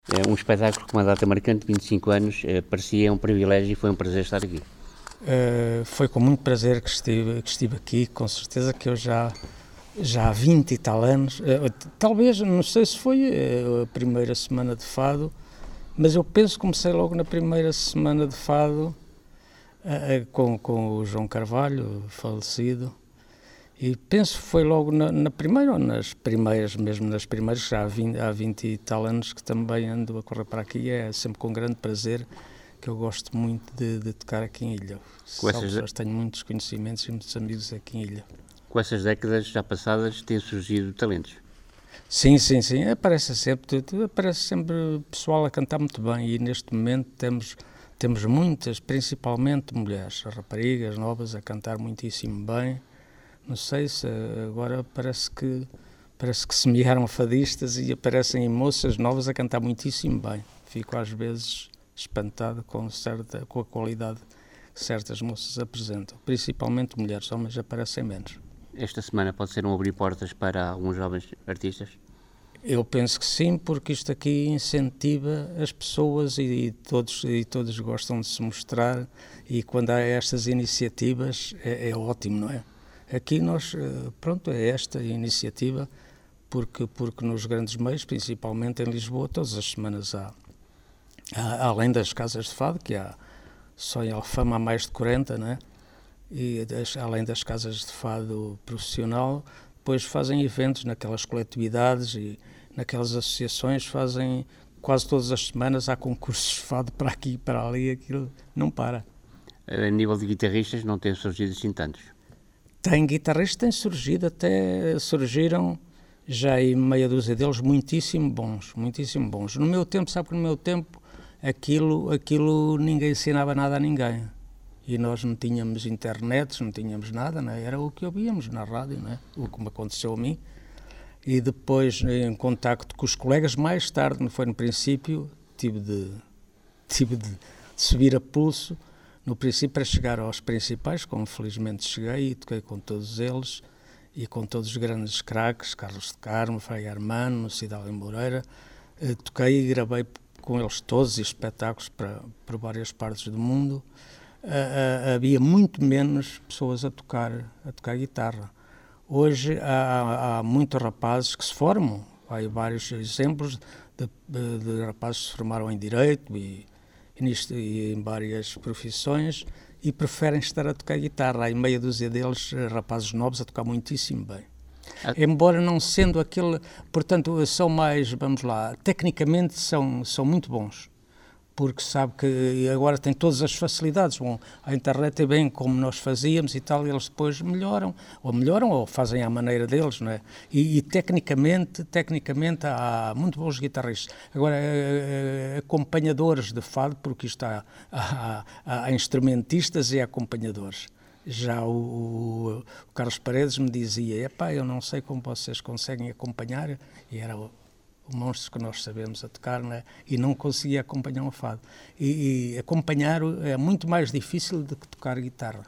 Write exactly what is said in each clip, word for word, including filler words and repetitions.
É um espetáculo com uma data marcante, vinte e cinco anos, eh, parecia um privilégio e foi um prazer estar aqui. Uh, foi com muito prazer que estive, que estive aqui, com certeza que eu já, já há vinte e tal anos, uh, talvez, não sei se foi uh, a primeira semana de fado, mas eu penso que comecei logo na primeira semana de fado uh, com, com o João Carvalho, falecido, e penso que foi logo na, na primeira ou nas primeiras, mesmo nas primeiras, já há vinte, há vinte e tal anos que também ando a correr para aqui, é sempre com grande prazer que eu gosto muito de, de tocar aqui em Ilha. Essas... Tenho muitos conhecimentos e muitos amigos aqui em Ilha. Com essas décadas já passadas têm surgido talentos? Sim, sim, sim. Aparece sempre, aparece sempre pessoal a cantar muito bem e neste momento temos, temos muitas, principalmente mulheres, raparigas novas a cantar muitíssimo bem. Não sei se agora parece que, parece que semearam fadistas e aparecem moças novas a cantar muitíssimo bem. Fico às vezes espantado com, certa, com a qualidade que certas moças apresentam, principalmente mulheres, homens aparecem menos. Esta semana pode ser um abrir portas para alguns jovens artistas? Eu penso que sim, porque isto aqui incentiva as pessoas e, e, todos, e todos gostam de se mostrar e quando há estas iniciativas é, é ótimo, não é? Aqui nós, pronto, é esta iniciativa, porque, porque nos grandes meios, principalmente em Lisboa, todas as semanas há além das casas de fado, que há só em Alfama há mais de quarenta, né? E das, além das casas de fado profissional, depois fazem eventos naquelas coletividades e naquelas associações, fazem quase todas as semanas, há concursos de fado para aqui e para ali, aquilo não para. A nível de guitarristas não têm surgido assim tantos? Tem guitarristas, têm surgido, até surgiram já em meia dúzia deles muitíssimo bons, muitíssimo bons. No meu tempo, sabe que no meu tempo Aquilo, aquilo ninguém ensinava nada a ninguém e nós não tínhamos internet, não tínhamos nada, né? Era o que ouvíamos na rádio, né? O que me aconteceu a mim e depois em contacto com os colegas mais tarde, não foi no princípio, tive de, tive de subir a pulso no princípio para chegar aos principais, como felizmente cheguei e toquei com todos eles e com todos os grandes craques, Carlos de Carmo, Frei Armando, Cidália Moreira, toquei e gravei com eles todos e espetáculos para, para várias partes do mundo, uh, uh, havia muito menos pessoas a tocar, a tocar guitarra. Hoje há, há muitos rapazes que se formam, há vários exemplos de, de, de rapazes que se formaram em Direito e, e, nisto, e em várias profissões e preferem estar a tocar guitarra. Há meia dúzia deles, rapazes novos, a tocar muitíssimo bem. Ah. Embora não sendo aquele, portanto, são mais, vamos lá, tecnicamente são, são muito bons, porque sabe que agora tem todas as facilidades, bom, a internet é bem como nós fazíamos e tal, e eles depois melhoram, ou melhoram ou fazem à maneira deles, não é? E, e tecnicamente, tecnicamente há muito bons guitarristas. Agora, acompanhadores de fado, porque isto há, há, há instrumentistas e acompanhadores. Já o, o, o Carlos Paredes me dizia, epá, eu não sei como vocês conseguem acompanhar, e era o, o monstro que nós sabemos a tocar, né? E não conseguia acompanhar um fado. E, e acompanhar é muito mais difícil do que tocar guitarra.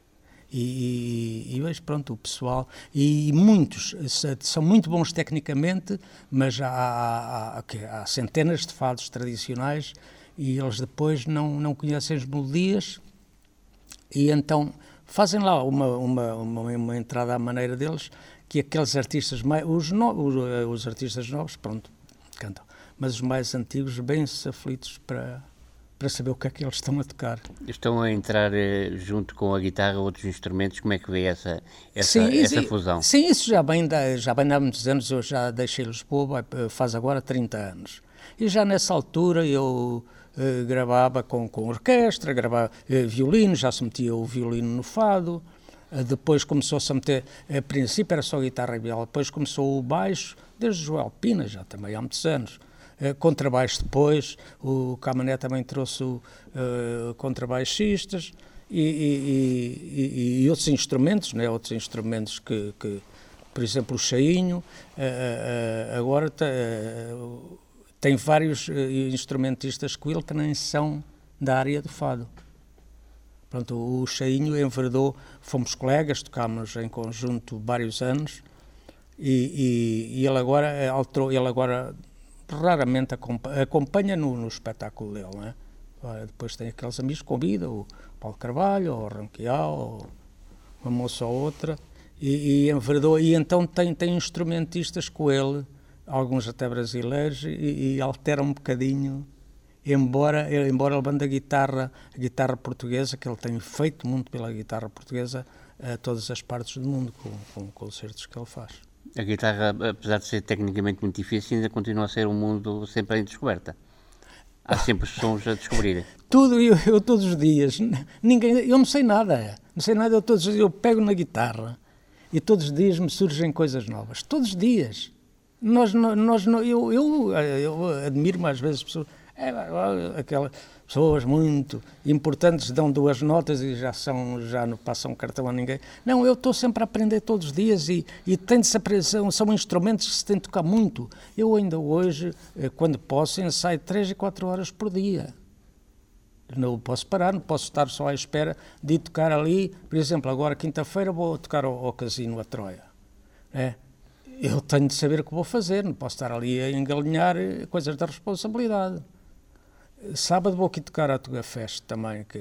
E, e, e hoje, pronto, o pessoal, e muitos são muito bons tecnicamente, mas há, há, há, há centenas de fados tradicionais e eles depois não, não conhecem as melodias e então fazem lá uma, uma, uma, uma entrada à maneira deles, que aqueles artistas, mais, os, no, os, os artistas novos, pronto, cantam, mas os mais antigos, bem-se aflitos para, para saber o que é que eles estão a tocar. Estão a entrar eh, junto com a guitarra outros instrumentos, como é que vê essa, essa, sim, isso, essa fusão? Sim, isso já bem, dá, já bem há muitos anos, eu já deixei Lisboa, faz agora trinta anos, e já nessa altura eu... Uh, gravava com, com orquestra, gravava uh, violino, já se metia o violino no fado, uh, depois começou-se a meter, a princípio era só guitarra e viola, depois começou o baixo, desde Joel Pina, já também há muitos anos, uh, contrabaixo depois, o Camané também trouxe uh, contrabaixistas e, e, e, e outros instrumentos, né, outros instrumentos que, que por exemplo, o chainho, uh, uh, agora... Uh, tem vários uh, instrumentistas com ele que nem são da área do fado. Pronto, o Chainho enverdou, fomos colegas, tocámos em conjunto vários anos e, e, e ele agora alterou, ele agora raramente acompanha, acompanha no, no espetáculo dele, não é? Depois tem aqueles amigos que convida, o Paulo Carvalho, ou o Ranquial, ou uma moça ou outra, e, e enverdou, e então tem, tem instrumentistas com ele, alguns até brasileiros, e, e altera um bocadinho, embora, embora levando a guitarra, a guitarra portuguesa, que ele tem feito muito pela guitarra portuguesa, a todas as partes do mundo, com, com concertos que ele faz. A guitarra, apesar de ser tecnicamente muito difícil, ainda continua a ser um mundo sempre em descoberta. Há sempre sons a descobrir. Tudo, eu, eu todos os dias, ninguém, eu não sei nada, não sei nada, eu todos os dias, eu pego na guitarra e todos os dias me surgem coisas novas, todos os dias. Nós, nós, eu, eu, eu admiro mais vezes pessoas, é, aquelas pessoas muito importantes dão duas notas e já, são, já não passam cartão a ninguém. Não, eu estou sempre a aprender todos os dias e, e tem de se aprender, são, são instrumentos que se tem de tocar muito. Eu ainda hoje, quando posso, ensaio três e quatro horas por dia. Não posso parar, não posso estar só à espera de tocar ali. Por exemplo, agora quinta-feira vou tocar ao, ao Casino, a Troia. É. Eu tenho de saber o que vou fazer, não posso estar ali a engalinhar coisas da responsabilidade. Sábado vou aqui tocar à Tuga Fest também, que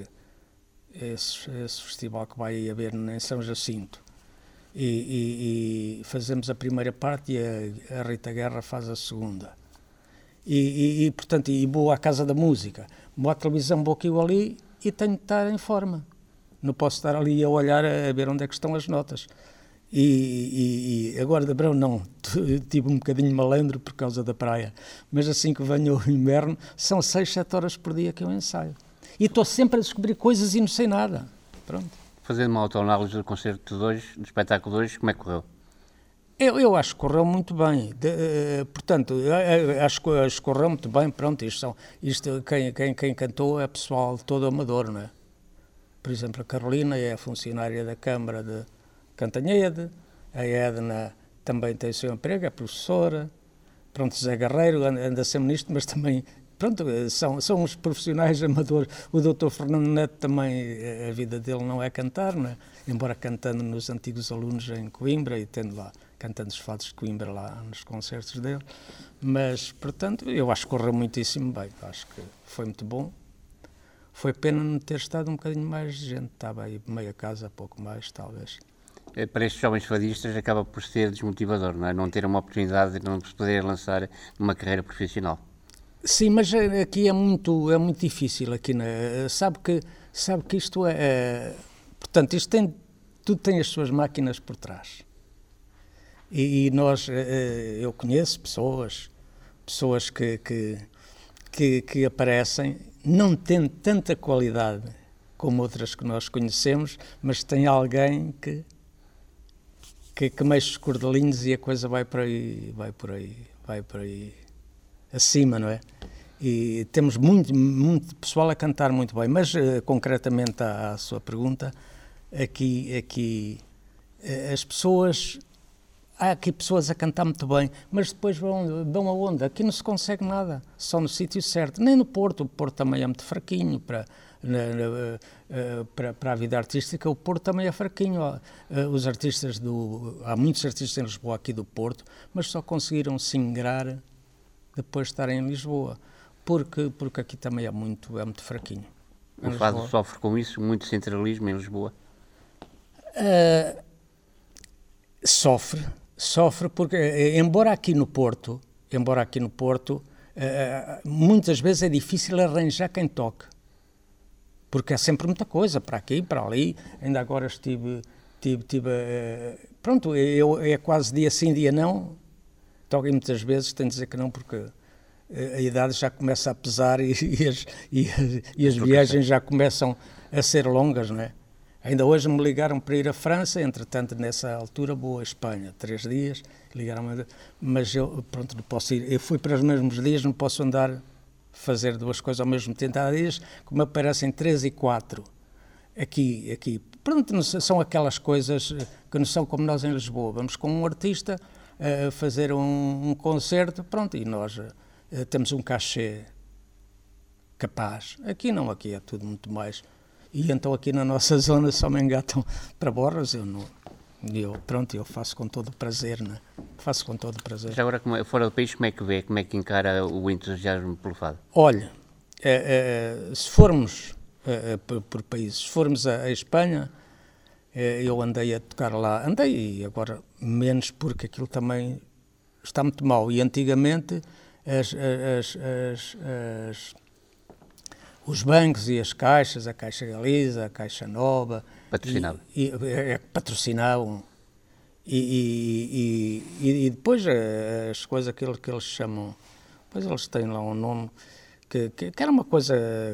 esse, esse festival que vai haver em São Jacinto. E, e, e fazemos a primeira parte e a, a Rita Guerra faz a segunda. E, e, e, portanto, e vou à Casa da Música, vou à televisão, vou aqui ou ali e tenho de estar em forma. Não posso estar ali a olhar a ver onde é que estão as notas. E, e, e agora de verão não, tive um bocadinho malandro por causa da praia, mas assim que venho o inverno, são seis, sete horas por dia que eu ensaio. E estou sempre a descobrir coisas e não sei nada. Pronto. Fazendo uma autoanálise do concerto de hoje, do espetáculo de hoje, como é que correu? Eu, eu acho que correu muito bem, de, uh, portanto, acho que, acho que correu muito bem, pronto, isto, são, isto quem, quem, quem cantou é pessoal todo amador, não é? Por exemplo, a Carolina é a funcionária da Câmara de Cantanhede, a Edna também tem o seu emprego, é professora, pronto, Zé Guerreiro anda sempre nisto, mas também, pronto, são, são os profissionais amadores. O doutor Fernando Neto também, a vida dele não é cantar, não é? Embora cantando nos antigos alunos em Coimbra e tendo lá, cantando os fados de Coimbra lá nos concertos dele, mas, portanto, eu acho que correu muitíssimo bem, acho que foi muito bom. Foi pena não ter estado um bocadinho mais de gente, estava aí meia casa, pouco mais, talvez. Para estes jovens fadistas acaba por ser desmotivador, não é? Não ter uma oportunidade de não se poder lançar numa carreira profissional. Sim, mas aqui é muito, é muito difícil, aqui na, sabe, que, sabe que isto é, é portanto, isto tem, tudo tem as suas máquinas por trás. E, e nós, eu conheço pessoas, pessoas que, que, que, que aparecem, não tendo tanta qualidade como outras que nós conhecemos, mas tem alguém que que, que mexe os cordelinhos e a coisa vai por aí, vai por aí, vai por aí acima, não é? E temos muito, muito pessoal a cantar muito bem, mas uh, concretamente à, à sua pergunta, aqui, aqui uh, as pessoas, há aqui pessoas a cantar muito bem, mas depois vão, vão aonde? Aqui não se consegue nada, só no sítio certo, nem no Porto, o Porto também é muito fraquinho para... Na, na, para, para a vida artística, o Porto também é fraquinho. Os artistas do... Há muitos artistas em Lisboa aqui do Porto, mas só conseguiram se ingrar depois de estarem em Lisboa, porque, porque aqui também é muito, é muito fraquinho. O fado sofre com isso, muito centralismo em Lisboa? Uh, sofre, sofre porque, embora aqui no Porto, embora aqui no Porto, uh, muitas vezes é difícil arranjar quem toque. Porque é sempre muita coisa, para aqui, para ali. Ainda agora estive, tive, tive, uh, pronto, eu, é quase dia sim, dia não. Toquei muitas vezes, tenho de dizer que não, porque a idade já começa a pesar e, e, as, e, e as viagens já começam a ser longas, não é? Ainda hoje me ligaram para ir à França, entretanto, nessa altura vou à Espanha, três dias, ligaram-me, mas eu, pronto, não posso ir. Eu fui para os mesmos dias, não posso andar... fazer duas coisas ao mesmo tempo. Há dias que me aparecem três e quatro. Aqui, aqui. Pronto, não são aquelas coisas que não são como nós em Lisboa. Vamos com um artista a uh, fazer um, um concerto, pronto, e nós uh, temos um cachê capaz. Aqui não, aqui é tudo muito mais. E então aqui na nossa zona só me engatam para borras, eu não, E eu, pronto, eu faço com todo o prazer, né? Faço com todo o prazer. Já agora, como é, fora do país, como é que vê, como é que encara o entusiasmo pelo fado? Olha, é, é, se formos é, é, por, por países, se formos a, a Espanha, é, eu andei a tocar lá, andei e agora menos porque aquilo também está muito mal. E antigamente as, as, as, as, os bancos e as caixas, a Caixa Galiza, a Caixa Nova, Patrocinava. E, e, é, patrocinavam. E, e, e, e depois as coisas que eles, que eles chamam, depois eles têm lá um nome, que, que, que era uma coisa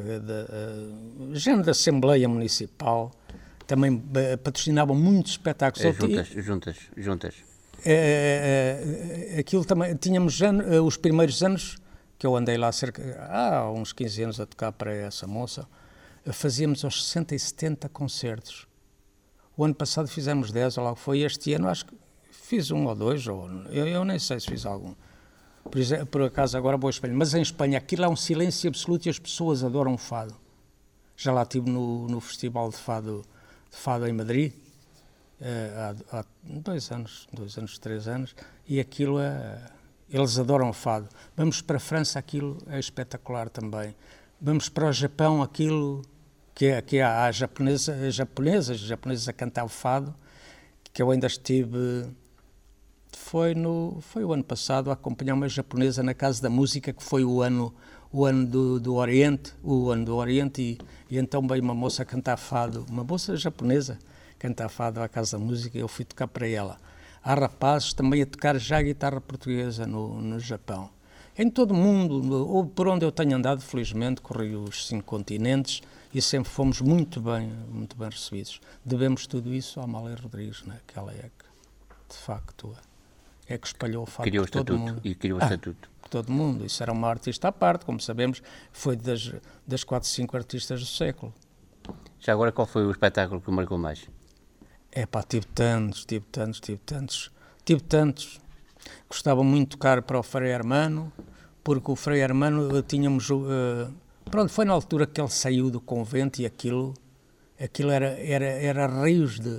de, uh, género da Assembleia Municipal, também uh, patrocinavam muitos espetáculos. É, juntas, e, juntas, juntas. Uh, uh, aquilo também, tínhamos uh, os primeiros anos, que eu andei lá cerca, há uns quinze anos a tocar para essa moça, uh, fazíamos aos sessenta e setenta concertos. O ano passado fizemos dez, ou lá foi. Este ano acho que fiz um ou dois, ou eu, eu nem sei se fiz algum. Por, exemplo, por acaso agora vou a Espanha. Mas em Espanha aquilo é um silêncio absoluto e as pessoas adoram o fado. Já lá estive no, no Festival de Fado, de Fado em Madrid, uh, há, há dois anos, dois anos, três anos, e aquilo é... Eles adoram o fado. Vamos para a França, aquilo é espetacular também. Vamos para o Japão, aquilo... que é, que é a japonesa, japonesas, japonesas a cantar o fado, que eu ainda estive, foi, no, foi o ano passado, a acompanhar uma japonesa na Casa da Música, que foi o ano, o ano do, do Oriente, o ano do Oriente, e, e então veio uma moça a cantar fado, uma moça japonesa, cantar fado à Casa da Música, e eu fui tocar para ela. Há rapazes também a tocar já a guitarra portuguesa no, no Japão. Em todo o mundo, ou por onde eu tenho andado, felizmente, corri os cinco continentes, e sempre fomos muito bem, muito bem recebidos. Devemos tudo isso ao Amália Rodrigues, né? Que ela é que, de facto, é que espalhou o fado por todo o mundo. E criou o ah, estatuto. Por todo o mundo. Isso era uma artista à parte, como sabemos, foi das, das quatro, cinco artistas do século. Já agora, qual foi o espetáculo que o marcou mais? É pá, tive tantos, tive tantos, tive tantos, tive tantos. Gostava muito de tocar para o Frei Hermano, porque o Frei Hermano tínhamos... Uh, Pronto, foi na altura que ele saiu do convento e aquilo, aquilo era, era, era rios de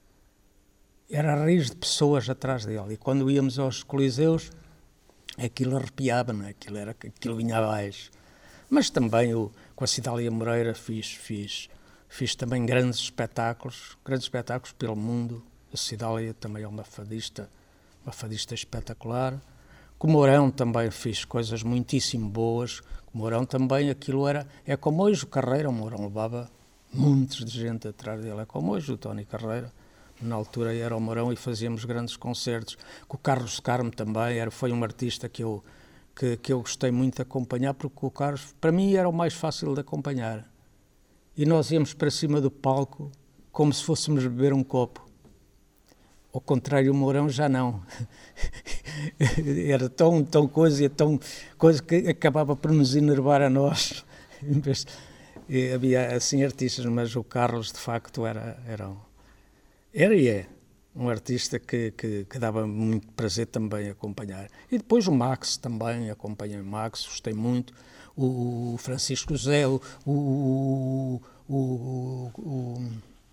era rios de pessoas atrás dele. E quando íamos aos coliseus, aquilo arrepiava, não é? Aquilo, era, aquilo vinha abaixo. Mas também o, com a Cidália Moreira fiz, fiz, fiz também grandes espetáculos, grandes espetáculos pelo mundo. A Cidália também é uma fadista, uma fadista espetacular. Com o Mourão também fiz coisas muitíssimo boas. O Mourão também, aquilo era... É como hoje o Carreira, o Mourão levava montes de gente atrás dele. É como hoje o Tony Carreira. Na altura era o Mourão e fazíamos grandes concertos. Com o Carlos Carmo também, era, foi um artista que eu, que, que eu gostei muito de acompanhar, porque o Carlos, para mim, era o mais fácil de acompanhar. E nós íamos para cima do palco como se fôssemos beber um copo. Ao contrário, o Mourão já não. Era tão, tão coisa, tão coisa que acabava por nos enervar a nós. E havia assim artistas, mas o Carlos de facto era, era, era e é um artista que, que, que dava muito prazer também acompanhar. E depois o Max também, acompanhei o Max, gostei muito. O Francisco José, o... o, o, o, o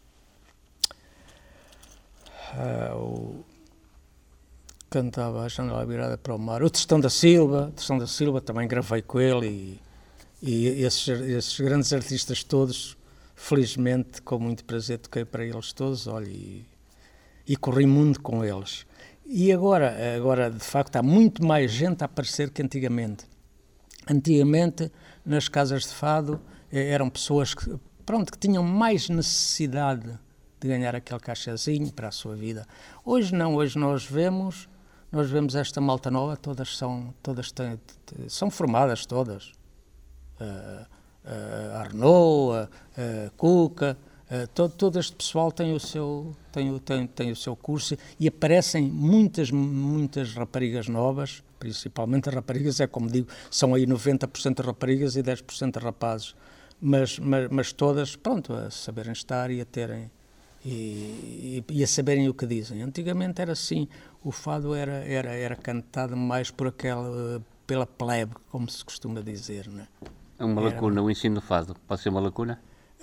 Uh, o, cantava a janela virada para o mar. O Tristão da Silva, Tristão da Silva também gravei com ele e, e esses, esses grandes artistas todos, felizmente, com muito prazer toquei para eles todos, olha, e, e corri muito com eles. E agora, agora, de facto, há muito mais gente a aparecer que antigamente. Antigamente, nas casas de fado, eram pessoas que, pronto, que tinham mais necessidade de ganhar aquele cachazinho para a sua vida. Hoje não, hoje nós vemos, nós vemos esta malta nova, todas são, todas têm, são formadas todas. Uh, uh, Arnaud, uh, uh, Cuca, uh, todo, todo este pessoal tem o seu, tem o, tem, tem o seu curso e aparecem muitas, muitas raparigas novas, principalmente as raparigas, é como digo, são aí noventa por cento de raparigas e dez por cento de rapazes, mas, mas, mas todas, pronto, a saberem estar e a terem E, e, e a saberem o que dizem. Antigamente era assim, o fado era, era, era cantado mais por aquela, pela plebe, como se costuma dizer, não é? É uma Era lacuna, o ensino do fado, pode ser uma lacuna?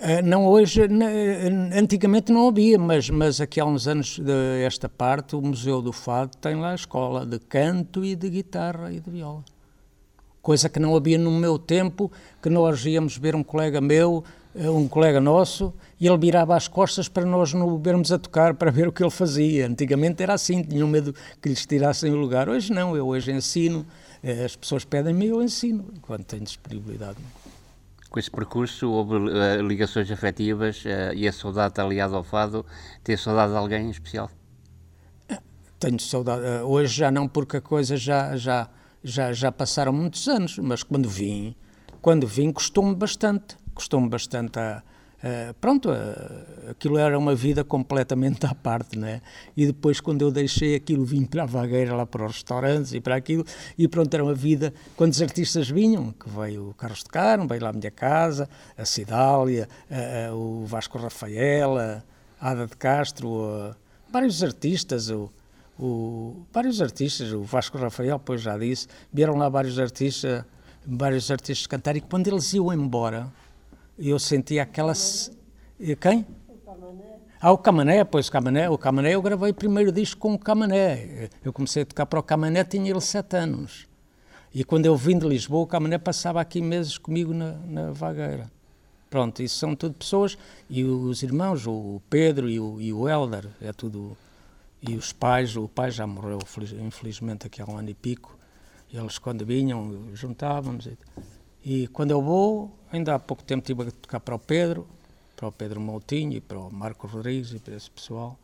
Uh, não, hoje, n- antigamente não havia, mas, mas aqui há uns anos desta parte, o Museu do Fado tem lá a escola de canto e de guitarra e de viola. Coisa que não havia no meu tempo, que nós íamos ver um colega meu, um colega nosso, e ele virava as costas para nós não o vermos a tocar, para ver o que ele fazia. Antigamente era assim, tinham medo que lhes tirassem o lugar. Hoje não, eu hoje ensino, as pessoas pedem-me e eu ensino, quando tenho disponibilidade. Com esse percurso houve uh, ligações afetivas uh, e a saudade está ligada ao fado. Tem saudade de alguém em especial? Tenho saudade. Uh, hoje já não, porque a coisa já, já, já, já passaram muitos anos, mas quando vim, quando vim custou-me bastante. Custou-me bastante a... Uh, pronto, uh, aquilo era uma vida completamente à parte, né? E depois, quando eu deixei aquilo, vim para a vagueira, lá para os restaurantes e para aquilo, e pronto, era uma vida. Quando os artistas vinham, que veio o Carlos de Carmo, veio lá à minha casa, a Cidália, uh, uh, o Vasco Rafael, a Ada de Castro, uh, vários artistas, o, o, vários artistas, o Vasco Rafael, pois já disse, vieram lá vários artistas, vários artistas cantar, e quando eles iam embora, eu sentia aquela... Quem? O Camané. Ah, o Camané, pois o Camané. O Camané, eu gravei o primeiro disco com o Camané. Eu comecei a tocar para o Camané, tinha ele sete anos. E quando eu vim de Lisboa, o Camané passava aqui meses comigo na, na vagueira. Pronto, isso são tudo pessoas. E os irmãos, o Pedro e o, e o Hélder, é tudo... E os pais, o pai já morreu, infelizmente, aqui há um ano e pico. E eles, quando vinham, juntávamos... E, E quando eu vou, ainda há pouco tempo estive a tocar para o Pedro, para o Pedro Moutinho e para o Marco Rodrigues e para esse pessoal,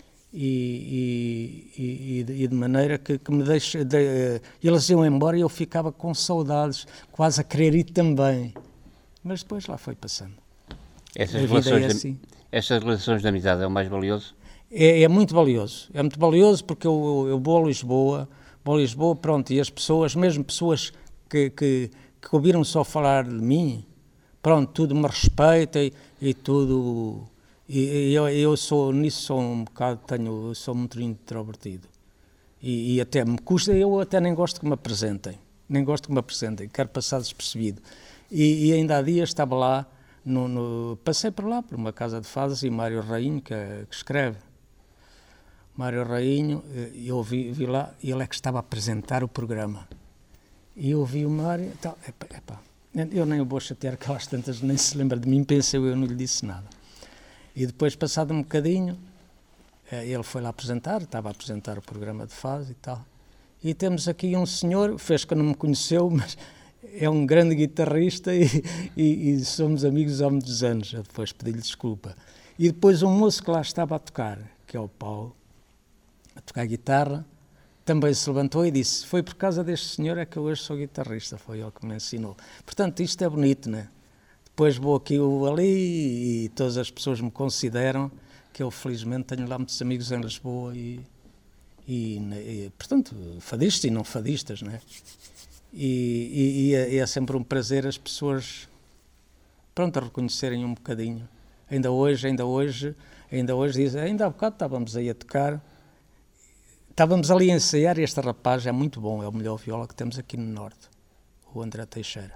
e, e, e, e de maneira que, que me deixa... De, eles iam embora e eu ficava com saudades, quase a querer ir também. Mas depois lá foi passando. Essas relações, é assim. de, essas relações de amizade é o mais valioso? É, é muito valioso. É muito valioso porque eu, eu vou a Lisboa, vou a Lisboa, pronto, e as pessoas, mesmo pessoas que... que que ouviram só falar de mim, pronto, tudo me respeita e, e tudo, e, e eu, eu sou, nisso sou um bocado, tenho, sou muito introvertido, e, e até me custa, eu até nem gosto que me apresentem, nem gosto que me apresentem, quero passar despercebido, e, e ainda há dias estava lá, no, no, passei por lá, por uma casa de fadas, e Mário Rainho, que, que escreve, Mário Rainho, eu vi, vi lá, e ele é que estava a apresentar o programa. E eu ouvi o Mário e tal, epá, epá, eu nem o vou chatear, aquelas tantas nem se lembra de mim, pensei eu, não lhe disse nada. E depois, passado um bocadinho, ele foi lá apresentar, estava a apresentar o programa de fase e tal. E temos aqui um senhor, fez que não me conheceu, mas é um grande guitarrista e, e, e somos amigos há muitos anos, eu depois pedi-lhe desculpa. E depois um moço que lá estava a tocar, que é o Paulo, a tocar guitarra, também se levantou e disse, foi por causa deste senhor é que eu hoje sou guitarrista, foi ele que me ensinou. Portanto, isto é bonito, né? Depois vou aqui ou ali e todas as pessoas me consideram que eu, felizmente, tenho lá muitos amigos em Lisboa e, e, e portanto, fadistas e não fadistas, né? E, e, e é sempre um prazer as pessoas, pronto, a reconhecerem um bocadinho. Ainda hoje, ainda hoje, ainda hoje, dizem, ainda há bocado estávamos aí a tocar, estávamos ali a ensaiar e este rapaz é muito bom, é o melhor viola que temos aqui no Norte, o André Teixeira.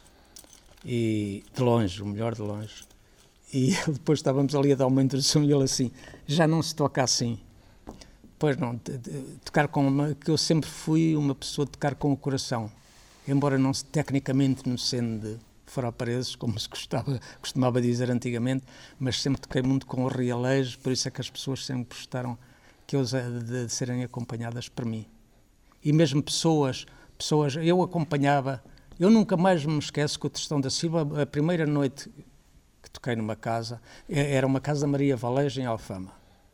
E de longe, o melhor de longe. E depois estávamos ali a dar uma introdução e ele assim, já não se toca assim. Pois não, de, de, tocar com uma, que eu sempre fui uma pessoa de tocar com o coração, embora não se, tecnicamente não sendo de fora a paredes, como se gostava, costumava dizer antigamente, mas sempre toquei muito com o realejo, por isso é que as pessoas sempre gostaram que eu, de, de serem acompanhadas por mim. E mesmo pessoas, pessoas, eu acompanhava, eu nunca mais me esqueço que o Tristão da Silva, a primeira noite que toquei numa casa, era uma casa da Maria Valejo em Alfama.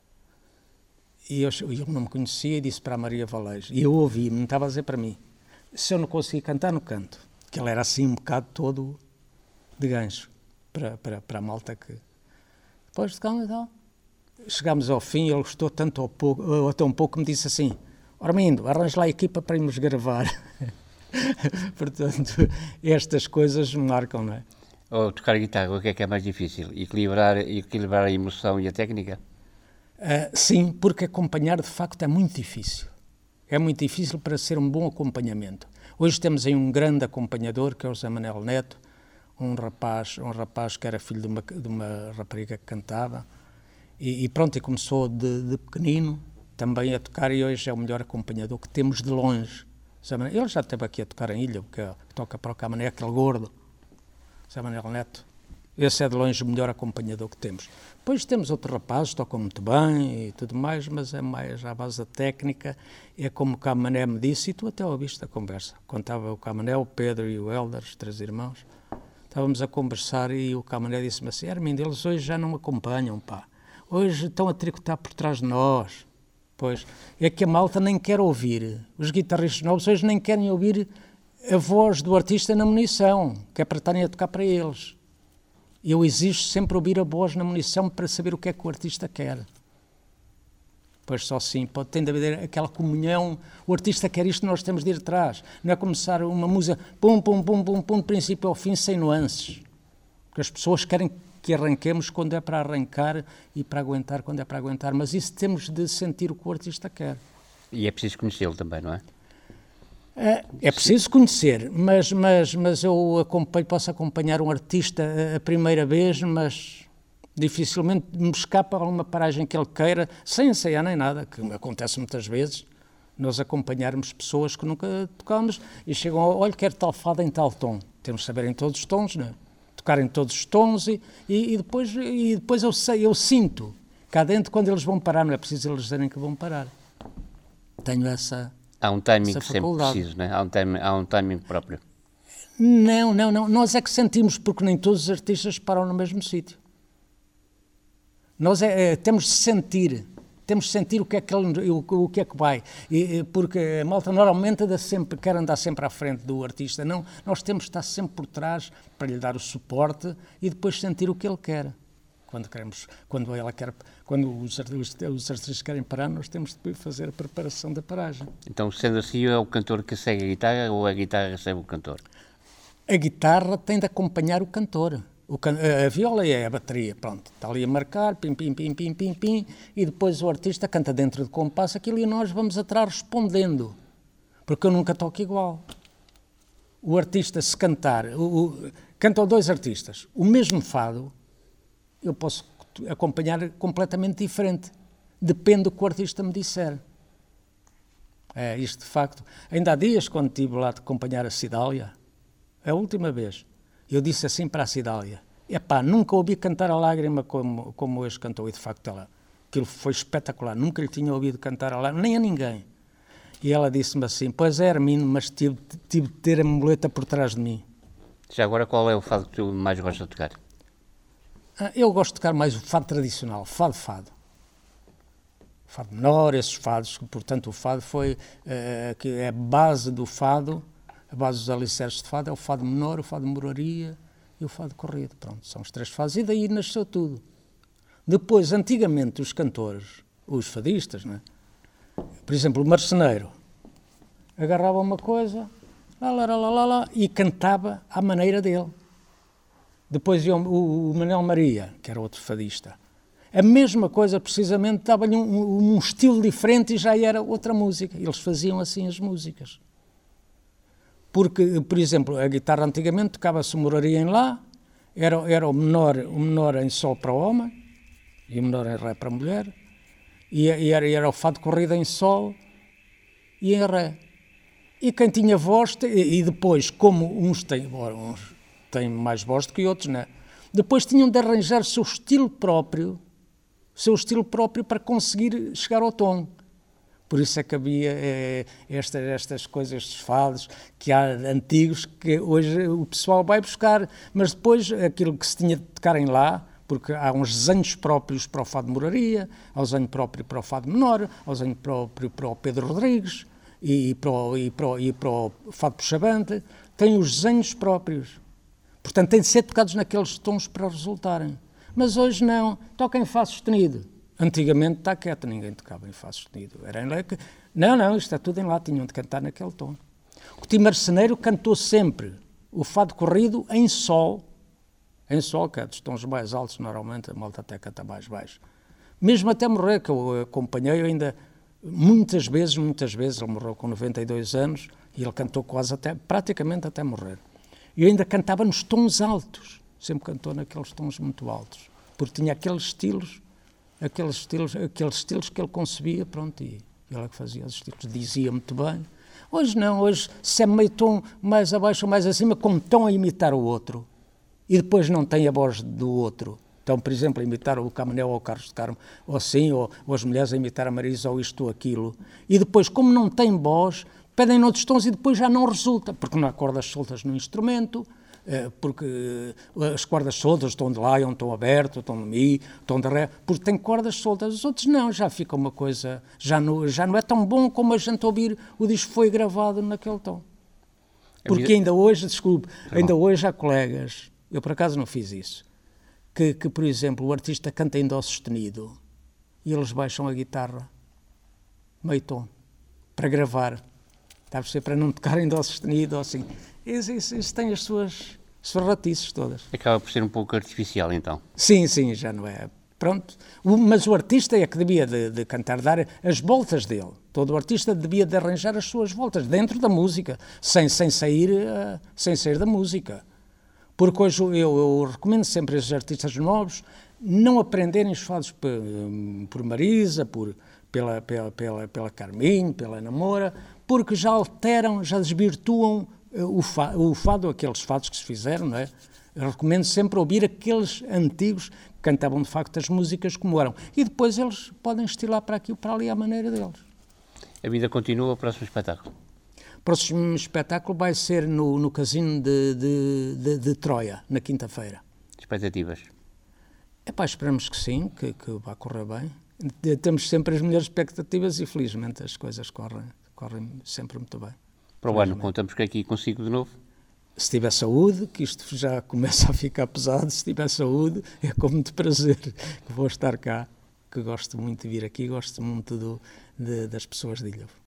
E eu, eu não me conhecia e disse para a Maria Valejo, e eu ouvi, me estava a dizer para mim, se eu não conseguia cantar, no canto. Que ele era assim um bocado todo de gancho para, para, para a malta que... Depois de calma e tal. Chegámos ao fim, ele gostou tanto ou, pouco, ou tão pouco que me disse assim, Armindo, arranja lá a equipa para irmos gravar. Portanto, estas coisas me marcam, não é? Ou tocar guitarra, o que é que é mais difícil? Equilibrar, equilibrar a emoção e a técnica? Uh, sim, porque acompanhar de facto é muito difícil. É muito difícil para ser um bom acompanhamento. Hoje temos aí um grande acompanhador, que é o José Manuel Neto, um rapaz, um rapaz que era filho de uma, de uma rapariga que cantava, e, e pronto, e começou de, de pequenino também a tocar, e hoje é o melhor acompanhador que temos de longe. Ele já esteve aqui a tocar em Ilha, porque toca para o Camané, aquele gordo, Zé Manuel Neto. Esse é de longe o melhor acompanhador que temos. Depois temos outros rapazes, tocam muito bem e tudo mais, mas é mais à base da técnica. É como o Camané me disse, e tu até ouviste a conversa. Quando estava o Camané, o Pedro e o Hélder, os três irmãos, estávamos a conversar e o Camané disse-me assim: Armindo, eles hoje já não me acompanham, pá. Hoje estão a tricotar por trás de nós. Pois, é que a malta nem quer ouvir. Os guitarristas novos hoje nem querem ouvir a voz do artista na munição, que é para estarem a tocar para eles. Eu exijo sempre ouvir a voz na munição para saber o que é que o artista quer. Pois só assim pode ter de haver aquela comunhão. O artista quer isto, nós temos de ir atrás. Não é começar uma música pum, pum, pum, pum, pum, de princípio ao fim, sem nuances. Porque as pessoas querem que arranquemos quando é para arrancar e para aguentar quando é para aguentar. Mas isso temos de sentir o que o artista quer. E é preciso conhecê-lo também, não é? É, é preciso conhecer, mas, mas, mas eu acompanho, posso acompanhar um artista a primeira vez, mas dificilmente me escapa a uma paragem que ele queira, sem ensaiar nem nada, que acontece muitas vezes, nós acompanharmos pessoas que nunca tocámos e chegam, olha, quero tal fado em tal tom. Temos de saber em todos os tons, não é? Tocar em todos os tons e, e, e, depois, e depois eu sei, eu sinto cá dentro quando eles vão parar, não é preciso eles dizerem que vão parar. Tenho essa... Há um timing que sempre preciso, não é? Há um timing, há um timing próprio. Não, não, não. Nós é que sentimos, porque nem todos os artistas param no mesmo sítio. Nós é, é, temos de sentir, temos de sentir o que é que, ele, o, o que, é que vai. E, porque a malta normalmente anda sempre, quer andar sempre à frente do artista. Não, nós temos de estar sempre por trás para lhe dar o suporte e depois sentir o que ele quer. Quando queremos, quando ela quer, quando os, os, os artistas querem parar, nós temos de fazer a preparação da paragem. Então, sendo assim, é o cantor que segue a guitarra ou a guitarra segue o cantor? A guitarra tem de acompanhar o cantor. O can, a, a viola é a bateria, pronto, está ali a marcar, pim, pim, pim, pim, pim, pim, e depois o artista canta dentro do compasso aquilo e nós vamos atrás respondendo, porque eu nunca toco igual. O artista, se cantar, o, o, cantam dois artistas, o mesmo fado, eu posso acompanhar completamente diferente. Depende do que o artista me disser. É, isto de facto. Ainda há dias, quando estive lá de acompanhar a Cidália, a última vez, eu disse assim para a Cidália: epá, nunca ouvi cantar a lágrima como, como hoje cantou. E de facto ela, aquilo foi espetacular. Nunca lhe tinha ouvido cantar a lágrima, nem a ninguém. E ela disse-me assim: pois é, Armindo, mas tive, tive de ter a muleta por trás de mim. Já agora, qual é o fado que tu mais gostas de tocar? Eu gosto de tocar mais o fado tradicional, fado-fado. Fado menor, esses fados, portanto o fado foi, uh, que é a base do fado, a base dos alicerces de fado é o fado menor, o fado moraria e o fado corrido. Pronto, são os três fados e daí nasceu tudo. Depois, antigamente, os cantores, os fadistas, né? Por exemplo, o marceneiro, agarrava uma coisa, lá, lá, lá, lá, lá, e cantava à maneira dele. Depois o, o, o Manuel Maria, que era outro fadista, a mesma coisa, precisamente, dava-lhe um, um, um estilo diferente e já era outra música. Eles faziam assim as músicas. Porque, por exemplo, a guitarra antigamente tocava-se o moraria em Lá, era, era o, menor, o menor em Sol para o homem e o menor em Ré para a mulher, e, e era, era o fado corrido em Sol e em Ré. E quem tinha voz, e, e depois, como uns têm... Uns, têm mais voz do que outros, não é? Depois tinham de arranjar o seu estilo próprio, o seu estilo próprio para conseguir chegar ao tom. Por isso é que havia é, esta, estas coisas dos fados que há antigos que hoje o pessoal vai buscar, mas depois aquilo que se tinha de tocarem lá, porque há uns desenhos próprios para o fado de moraria, há o desenho próprio para o fado menor, há o desenho próprio para o Pedro Rodrigues e para o, e para o, e para o fado puxabante, tem os desenhos próprios. Portanto, têm de ser tocados naqueles tons para resultarem. Mas hoje não, toca em Fá sustenido. Antigamente está quieto, ninguém tocava em Fá sustenido. Era em Lá que... Não, não, isto é tudo em Lá, tinham de cantar naquele tom. O Tim Marceneiro cantou sempre o fado corrido em Sol. Em Sol, que é dos tons mais altos, normalmente a malta até canta mais baixo. Mesmo até morrer, que eu acompanhei ainda muitas vezes, muitas vezes, ele morreu com noventa e dois anos e ele cantou quase até, praticamente até morrer. e ainda cantava nos tons altos, sempre cantou naqueles tons muito altos, porque tinha aqueles estilos, aqueles estilos, aqueles estilos que ele concebia, pronto, e ele é que fazia os estilos, dizia muito bem. Hoje não, hoje se é meio tom mais abaixo ou mais acima, com um tom a imitar o outro, e depois não tem a voz do outro. Então, por exemplo, a imitar o Camanel ou o Carlos de Carmo, ou assim, ou, ou as mulheres a imitar a Marisa ou isto ou aquilo. E depois, como não tem voz, pedem noutros tons e depois já não resulta, porque não há cordas soltas no instrumento, porque as cordas soltas estão de lá, um tom aberto, tom de mi, tom de ré, porque tem cordas soltas, os outros não, já fica uma coisa, já não, já não é tão bom como a gente ouvir o disco foi gravado naquele tom. Porque ainda hoje, desculpe, ainda hoje há colegas, eu por acaso não fiz isso, que, que por exemplo, o artista canta em dó sustenido e eles baixam a guitarra meio tom, para gravar, está a perceber, para não tocar em dó sustenido ou assim. Isso, isso, isso tem as suas, suas ratices todas. Acaba por ser um pouco artificial, então. Sim, sim, já não é. Pronto. O, mas o artista é que devia de, de cantar, dar as voltas dele. Todo o artista devia de arranjar as suas voltas dentro da música, sem, sem, sair, uh, sem sair da música. Porque hoje eu, eu recomendo sempre a esses artistas novos não aprenderem os fados por, por Marisa, por, pela, pela, pela, pela Carminho, pela Namora, porque já alteram, já desvirtuam O fado, o fado, aqueles fados que se fizeram, não é? Eu recomendo sempre ouvir aqueles antigos que cantavam de facto as músicas como eram. E depois eles podem estilar para aqui ou para ali à maneira deles. A vida continua, o próximo espetáculo? O próximo espetáculo vai ser no, no Casino de, de, de, de Troia, na quinta-feira. Expectativas? Epá, esperamos que sim, que, que vá correr bem. Temos sempre as melhores expectativas e felizmente as coisas correm, correm sempre muito bem. Para o ano, contamos que aqui consigo de novo? Se tiver saúde, que isto já começa a ficar pesado, se tiver saúde, é com muito prazer que vou estar cá, que gosto muito de vir aqui, gosto muito do, de, das pessoas de Ilhavo.